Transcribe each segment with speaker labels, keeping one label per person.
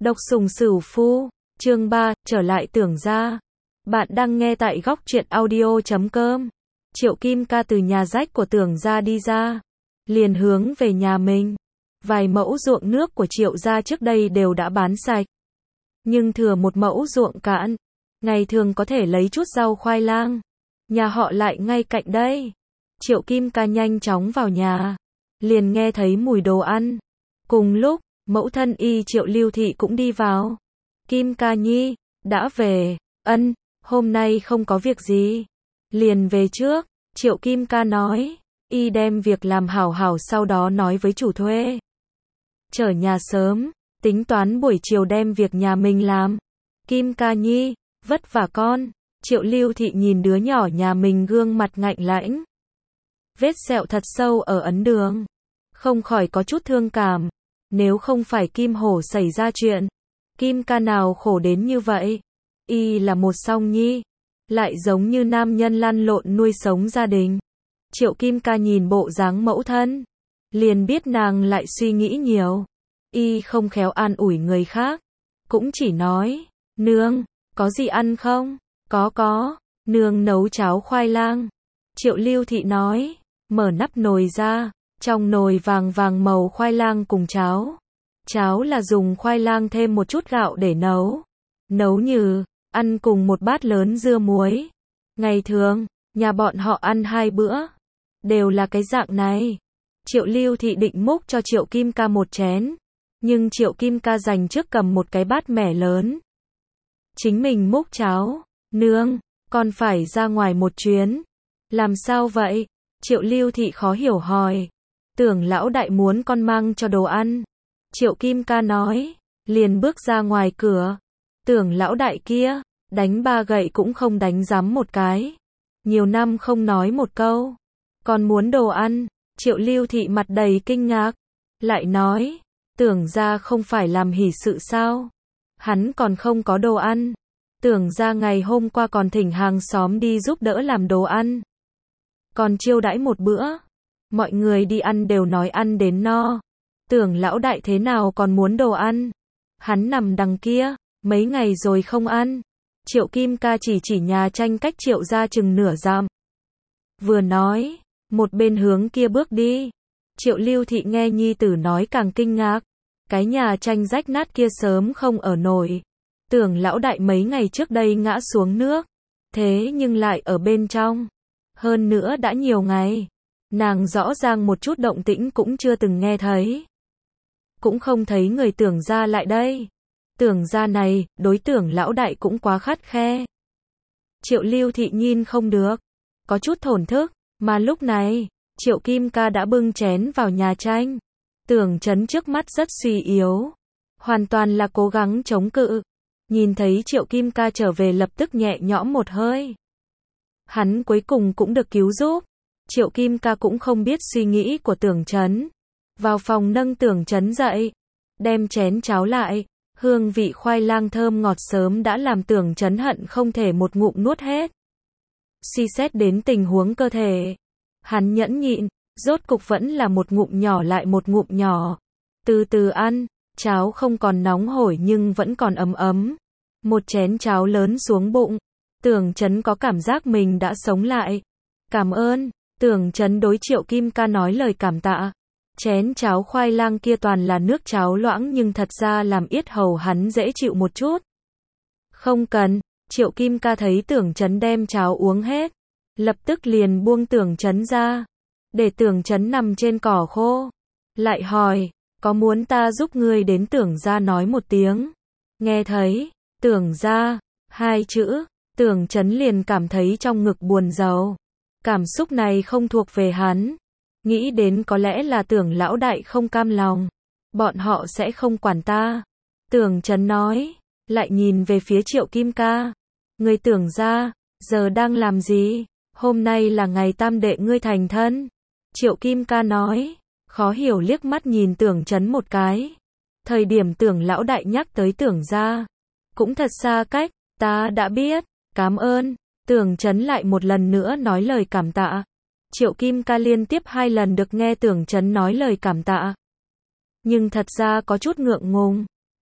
Speaker 1: Độc Sùng Sửu Phu, chương 3, trở lại Tưởng gia. Bạn đang nghe tại góc truyện audio.com. Triệu Kim Ca từ nhà rách của Tưởng gia đi ra, liền hướng về nhà mình. Vài mẫu ruộng nước của Triệu gia trước đây đều đã bán sạch, nhưng thừa một mẫu ruộng cạn, ngày thường có thể lấy chút rau khoai lang. Nhà họ lại ngay cạnh đây. Triệu Kim Ca nhanh chóng vào nhà, liền nghe thấy mùi đồ ăn. Cùng lúc, mẫu thân y Triệu Lưu Thị cũng đi vào. Kim Ca nhi, đã về, ân, hôm nay không có việc gì, liền về trước. Triệu Kim Ca nói, y đem việc làm hảo hảo sau đó nói với chủ thuê. Trở nhà sớm, tính toán buổi chiều đem việc nhà mình làm. Kim Ca nhi, vất vả con. Triệu Lưu Thị nhìn đứa nhỏ nhà mình gương mặt ngạnh lãnh, vết sẹo thật sâu ở ấn đường, không khỏi có chút thương cảm. Nếu không phải Kim Hổ xảy ra chuyện, Kim Ca nào khổ đến như vậy. Y là một song nhi, lại giống như nam nhân lăn lộn nuôi sống gia đình. Triệu Kim Ca nhìn bộ dáng mẫu thân, liền biết nàng lại suy nghĩ nhiều. Y không khéo an ủi người khác, cũng chỉ nói, nương, có gì ăn không? Có, nương nấu cháo khoai lang. Triệu Lưu Thị nói, mở nắp nồi ra, trong nồi vàng vàng màu khoai lang cùng cháo. Cháo là dùng khoai lang thêm một chút gạo để nấu. Nấu như, ăn cùng một bát lớn dưa muối. Ngày thường, nhà bọn họ ăn 2 bữa, đều là cái dạng này. Triệu Lưu Thị định múc cho Triệu Kim Ca một chén, nhưng Triệu Kim Ca dành trước cầm một cái bát mẻ lớn. Chính mình múc cháo. Nương, con phải ra ngoài một chuyến. Làm sao vậy? Triệu Lưu Thị khó hiểu hỏi. Tưởng lão đại muốn con mang cho đồ ăn. Triệu Kim Ca nói, liền bước ra ngoài cửa. Tưởng lão đại kia, đánh 3 gậy cũng không đánh rắm một cái. Nhiều năm không nói một câu. Còn muốn đồ ăn. Triệu Lưu Thị mặt đầy kinh ngạc, lại nói, tưởng gia không phải làm hỷ sự sao? Hắn còn không có đồ ăn. Tưởng gia ngày hôm qua còn thỉnh hàng xóm đi giúp đỡ làm đồ ăn, còn chiêu đãi một bữa. Mọi người đi ăn đều nói ăn đến no. Tưởng lão đại thế nào còn muốn đồ ăn? Hắn nằm đằng kia, mấy ngày rồi không ăn. Triệu Kim Ca chỉ nhà tranh cách Triệu gia chừng nửa dặm. Vừa nói, một bên hướng kia bước đi. Triệu Lưu Thị nghe nhi tử nói càng kinh ngạc. Cái nhà tranh rách nát kia sớm không ở nổi. Tưởng lão đại mấy ngày trước đây ngã xuống nước, thế nhưng lại ở bên trong. Hơn nữa đã nhiều ngày, nàng rõ ràng một chút động tĩnh cũng chưa từng nghe thấy. Cũng không thấy người tưởng gia lại đây. Tưởng gia này, đối tưởng lão đại cũng quá khắt khe. Triệu Lưu Thị nhìn không được, có chút thổn thức, mà lúc này, Triệu Kim Ca đã bưng chén vào nhà tranh. Tưởng Chấn trước mắt rất suy yếu, hoàn toàn là cố gắng chống cự. Nhìn thấy Triệu Kim Ca trở về lập tức nhẹ nhõm một hơi. Hắn cuối cùng cũng được cứu giúp. Triệu Kim Ca cũng không biết suy nghĩ của Tưởng Chấn. Vào phòng nâng Tưởng Chấn dậy, đem chén cháo lại. Hương vị khoai lang thơm ngọt sớm đã làm Tưởng Chấn hận không thể một ngụm nuốt hết. Suy xét đến tình huống cơ thể, hắn nhẫn nhịn, rốt cục vẫn là một ngụm nhỏ lại một ngụm nhỏ. Từ từ ăn. Cháo không còn nóng hổi nhưng vẫn còn ấm ấm. Một chén cháo lớn xuống bụng. Tưởng Chấn có cảm giác mình đã sống lại. Cảm ơn. Tưởng Chấn đối Triệu Kim Ca nói lời cảm tạ. Chén cháo khoai lang kia toàn là nước cháo loãng nhưng thật ra làm yết hầu hắn dễ chịu một chút. Không cần. Triệu Kim Ca thấy Tưởng Chấn đem cháo uống hết, lập tức liền buông Tưởng Chấn ra, để Tưởng Chấn nằm trên cỏ khô. Lại hỏi, có muốn ta giúp ngươi đến Tưởng gia nói một tiếng? Nghe thấy Tưởng gia 2 chữ, Tưởng Chấn liền cảm thấy trong ngực buồn rầu. Cảm xúc này không thuộc về hắn. Nghĩ đến có lẽ là Tưởng lão đại không cam lòng, bọn họ sẽ không quản ta. Tưởng Chấn nói, lại nhìn về phía Triệu Kim Ca. Ngươi Tưởng gia giờ đang làm gì? Hôm nay là ngày tam đệ ngươi thành thân. Triệu Kim Ca nói, khó hiểu liếc mắt nhìn Tưởng Chấn một cái. Thời điểm Tưởng lão đại nhắc tới Tưởng gia, cũng thật xa cách. Ta đã biết, cảm ơn. Tưởng Chấn lại một lần nữa nói lời cảm tạ. Triệu Kim Ca liên tiếp 2 lần được nghe Tưởng Chấn nói lời cảm tạ, nhưng thật ra có chút ngượng ngùng.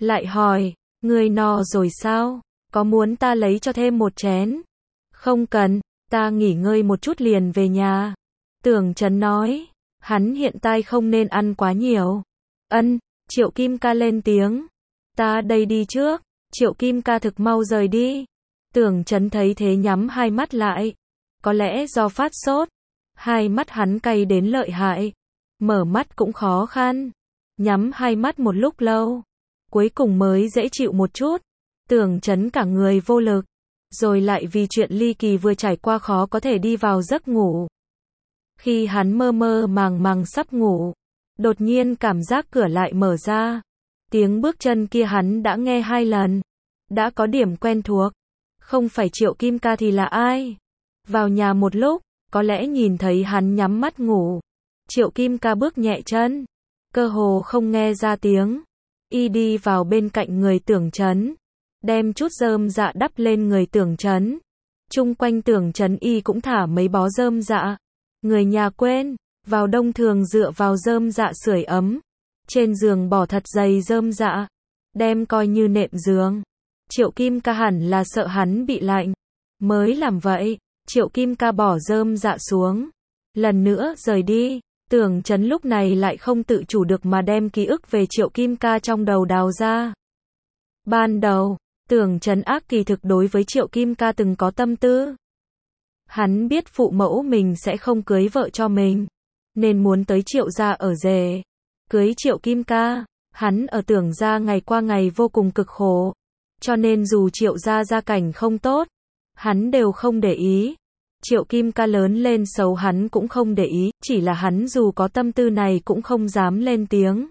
Speaker 1: Lại hỏi, ngươi no rồi sao? Có muốn ta lấy cho thêm một chén? Không cần, ta nghỉ ngơi một chút liền về nhà. Tưởng Chấn nói, hắn hiện tại không nên ăn quá nhiều. Ân, Triệu Kim Ca lên tiếng. Ta đây đi trước. Triệu Kim Ca thực mau rời đi. Tưởng Chấn thấy thế nhắm hai mắt lại. Có lẽ do phát sốt, hai mắt hắn cay đến lợi hại. Mở mắt cũng khó khăn. Nhắm hai mắt một lúc lâu, cuối cùng mới dễ chịu một chút. Tưởng Chấn cả người vô lực, rồi lại vì chuyện ly kỳ vừa trải qua khó có thể đi vào giấc ngủ. Khi hắn mơ mơ màng màng sắp ngủ, đột nhiên cảm giác cửa lại mở ra. Tiếng bước chân kia hắn đã nghe 2 lần, đã có điểm quen thuộc. Không phải Triệu Kim Ca thì là ai? Vào nhà một lúc, có lẽ nhìn thấy hắn nhắm mắt ngủ. Triệu Kim Ca bước nhẹ chân, cơ hồ không nghe ra tiếng. Y đi vào bên cạnh người Tưởng Chấn, đem chút rơm dạ đắp lên người Tưởng Chấn. Chung quanh Tưởng Chấn y cũng thả mấy bó rơm dạ. Người nhà quên, vào đông thường dựa vào rơm dạ sưởi ấm. Trên giường bỏ thật dày rơm dạ, đem coi như nệm giường. Triệu Kim Ca hẳn là sợ hắn bị lạnh, mới làm vậy. Triệu Kim Ca bỏ rơm dạ xuống, lần nữa rời đi. Tưởng Chấn lúc này lại không tự chủ được mà đem ký ức về Triệu Kim Ca trong đầu đào ra. Ban đầu, Tưởng Chấn ác kỳ thực đối với Triệu Kim Ca từng có tâm tư. Hắn biết phụ mẫu mình sẽ không cưới vợ cho mình, nên muốn tới Triệu gia ở rể. Cưới Triệu Kim Ca, hắn ở Tưởng gia ngày qua ngày vô cùng cực khổ. Cho nên dù Triệu gia gia cảnh không tốt, hắn đều không để ý. Triệu Kim Ca lớn lên xấu hắn cũng không để ý, chỉ là hắn dù có tâm tư này cũng không dám lên tiếng.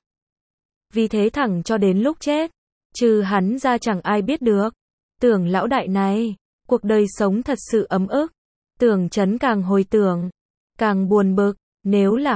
Speaker 1: Vì thế thẳng cho đến lúc chết, trừ hắn ra chẳng ai biết được. Tưởng lão đại này, cuộc đời sống thật sự ấm ức. Tưởng Chấn càng hồi tưởng, càng buồn bực. Nếu là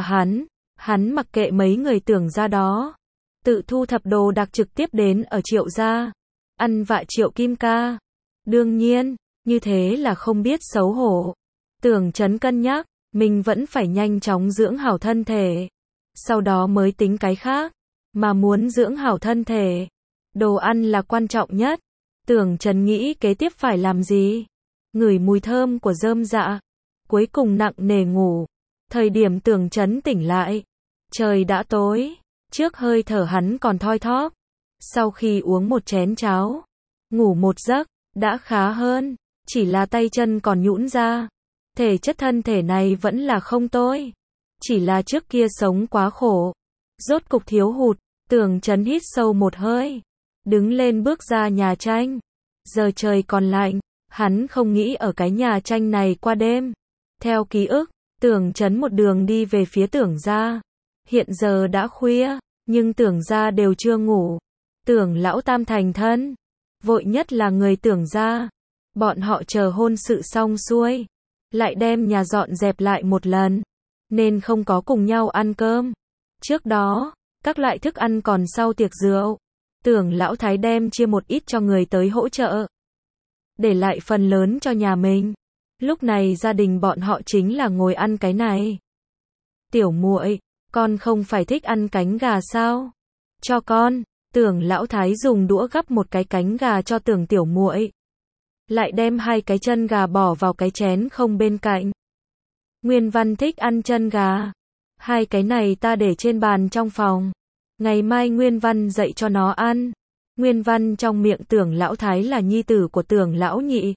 Speaker 1: hắn mặc kệ mấy người Tưởng gia đó, tự thu thập đồ đạc trực tiếp đến ở Triệu gia, ăn vạ Triệu Kim Ca. Đương nhiên, như thế là không biết xấu hổ. Tưởng Chấn cân nhắc, mình vẫn phải nhanh chóng dưỡng hảo thân thể, sau đó mới tính cái khác. Mà muốn dưỡng hảo thân thể, đồ ăn là quan trọng nhất. Tưởng Chấn nghĩ kế tiếp phải làm gì? Ngửi mùi thơm của rơm dạ, cuối cùng nặng nề ngủ. Thời điểm Tưởng Chấn tỉnh lại, trời đã tối, trước hơi thở hắn còn thoi thóp. Sau khi uống một chén cháo, ngủ một giấc, đã khá hơn, chỉ là tay chân còn nhũn ra. Thể chất thân thể này vẫn là không tồi, chỉ là trước kia sống quá khổ, rốt cục thiếu hụt. Tưởng Chấn hít sâu một hơi, đứng lên bước ra nhà tranh. Giờ trời còn lạnh, hắn không nghĩ ở cái nhà tranh này qua đêm. Theo ký ức, Tưởng Chấn một đường đi về phía Tưởng gia. Hiện giờ đã khuya, nhưng Tưởng gia đều chưa ngủ. Tưởng lão tam thành thân, vội nhất là người Tưởng gia. Bọn họ chờ hôn sự xong xuôi, lại đem nhà dọn dẹp lại một lần, nên không có cùng nhau ăn cơm. Trước đó, các loại thức ăn còn sau tiệc rượu. Tưởng lão thái đem chia một ít cho người tới hỗ trợ, để lại phần lớn cho nhà mình. Lúc này gia đình bọn họ chính là ngồi ăn cái này. Tiểu muội, con không phải thích ăn cánh gà sao? Cho con. Tưởng lão thái dùng đũa gắp một cái cánh gà cho Tưởng tiểu muội, lại đem 2 cái chân gà bỏ vào cái chén không bên cạnh. Nguyên Văn thích ăn chân gà, 2 cái này ta để trên bàn trong phòng, ngày mai Nguyên Văn dạy cho nó ăn. Nguyên Văn trong miệng Tưởng lão thái là nhi tử của Tưởng lão nhị,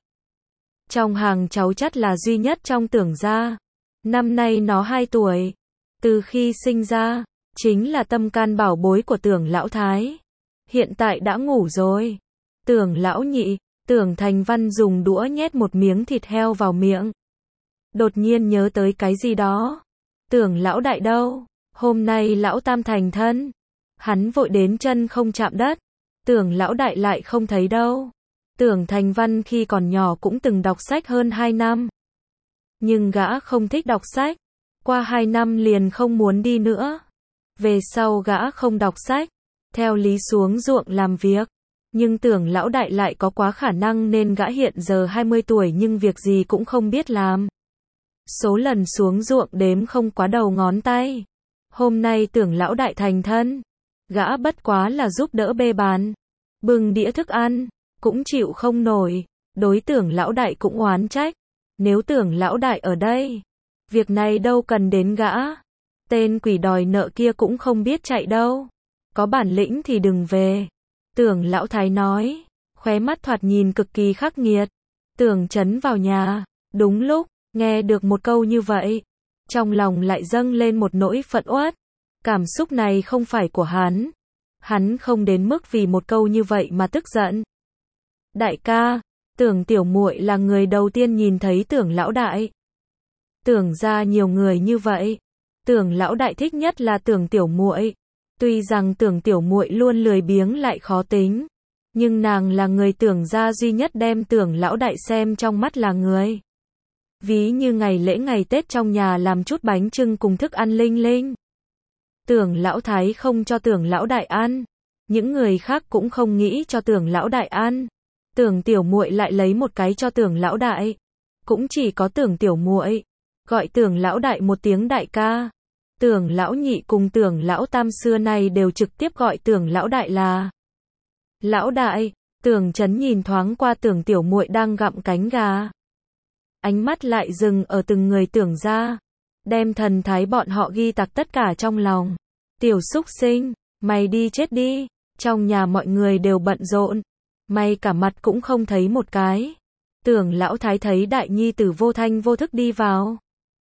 Speaker 1: trong hàng cháu chắt là duy nhất trong Tưởng gia. Năm nay nó 2 tuổi, từ khi sinh ra, chính là tâm can bảo bối của Tưởng lão thái. Hiện tại đã ngủ rồi. Tưởng lão nhị, Tưởng Thành Văn dùng đũa nhét một miếng thịt heo vào miệng. Đột nhiên nhớ tới cái gì đó. Tưởng lão đại đâu? Hôm nay lão tam thành thân. Hắn vội đến chân không chạm đất. Tưởng lão đại lại không thấy đâu. Tưởng Thành Văn khi còn nhỏ cũng từng đọc sách hơn 2 năm. Nhưng gã không thích đọc sách. Qua 2 năm liền không muốn đi nữa. Về sau gã không đọc sách, theo lý xuống ruộng làm việc. Nhưng Tưởng lão đại lại có quá khả năng nên gã hiện giờ 20 tuổi nhưng việc gì cũng không biết làm. Số lần xuống ruộng đếm không quá đầu ngón tay. Hôm nay Tưởng lão đại thành thân, gã bất quá là giúp đỡ bê bàn. bưng đĩa thức ăn, cũng chịu không nổi, đối Tưởng lão đại cũng oán trách, nếu Tưởng lão đại ở đây, việc này đâu cần đến gã, tên quỷ đòi nợ kia cũng không biết chạy đâu, có bản lĩnh thì đừng về. Tưởng lão thái nói, khóe mắt thoạt nhìn cực kỳ khắc nghiệt. Tưởng Chấn vào nhà, đúng lúc, nghe được một câu như vậy, trong lòng lại dâng lên một nỗi phẫn uất. Cảm xúc này không phải của hắn không đến mức vì một câu như vậy mà tức giận. Đại ca, Tưởng tiểu muội là người đầu tiên nhìn thấy Tưởng lão đại. Tưởng ra nhiều người như vậy, Tưởng lão đại thích nhất là Tưởng tiểu muội. Tuy rằng Tưởng tiểu muội luôn lười biếng lại khó tính, nhưng nàng là người Tưởng ra duy nhất đem Tưởng lão đại xem trong mắt là người. Ví như ngày lễ ngày Tết trong nhà làm chút bánh chưng cùng thức ăn linh linh. Tưởng lão thái không cho Tưởng lão đại ăn, những người khác cũng không nghĩ cho Tưởng lão đại ăn. Tưởng tiểu muội lại lấy một cái cho Tưởng lão đại, cũng chỉ có Tưởng tiểu muội gọi Tưởng lão đại một tiếng đại ca. Tưởng lão nhị cùng Tưởng lão tam xưa nay đều trực tiếp gọi Tưởng lão đại là lão đại. Tưởng Chấn nhìn thoáng qua Tưởng tiểu muội đang gặm cánh gà, ánh mắt lại dừng ở từng người Tưởng ra, đem thần thái bọn họ ghi tạc tất cả trong lòng. Tiểu xúc sinh, mày đi chết đi, trong nhà mọi người đều bận rộn, mày cả mặt cũng không thấy một cái. Tưởng lão thái thấy đại nhi tử vô thanh vô thức đi vào,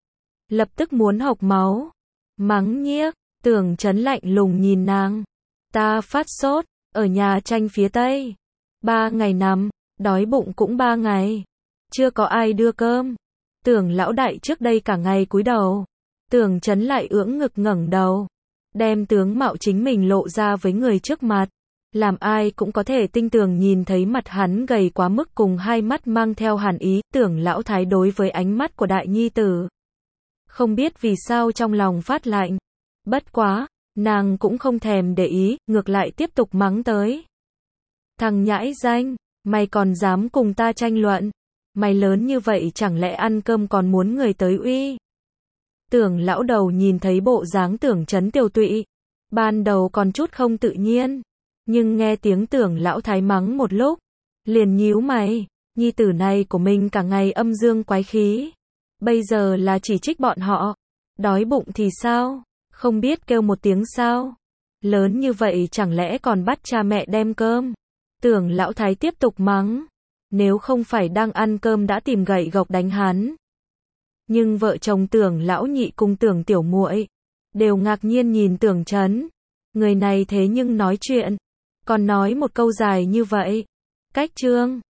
Speaker 1: lập tức muốn hộc máu, mắng nhiếc. Tưởng Chấn lạnh lùng nhìn nàng, ta phát sốt, ở nhà tranh phía Tây, 3 ngày nằm, đói bụng cũng 3 ngày, chưa có ai đưa cơm. Tưởng lão đại trước đây cả ngày cúi đầu, Tưởng Chấn lại ưỡn ngực ngẩng đầu, đem tướng mạo chính mình lộ ra với người trước mặt, làm ai cũng có thể tinh tường nhìn thấy mặt hắn gầy quá mức cùng hai mắt mang theo hàn ý. Tưởng lão thái đối với ánh mắt của đại nhi tử, không biết vì sao trong lòng phát lạnh, bất quá, nàng cũng không thèm để ý, ngược lại tiếp tục mắng tới. Thằng nhãi danh, mày còn dám cùng ta tranh luận, mày lớn như vậy chẳng lẽ ăn cơm còn muốn người tới uy. Tưởng lão đầu nhìn thấy bộ dáng Tưởng Chấn tiều tụy, ban đầu còn chút không tự nhiên, nhưng nghe tiếng Tưởng lão thái mắng một lúc, liền nhíu mày, nhi tử này của mình cả ngày âm dương quái khí, bây giờ là chỉ trích bọn họ, đói bụng thì sao, không biết kêu một tiếng sao, lớn như vậy chẳng lẽ còn bắt cha mẹ đem cơm. Tưởng lão thái tiếp tục mắng, nếu không phải đang ăn cơm đã tìm gậy gộc đánh hắn. Nhưng vợ chồng Tưởng lão nhị cùng Tưởng tiểu muội đều ngạc nhiên nhìn Tưởng Chấn, người này thế nhưng nói chuyện, còn nói một câu dài như vậy. Cách chương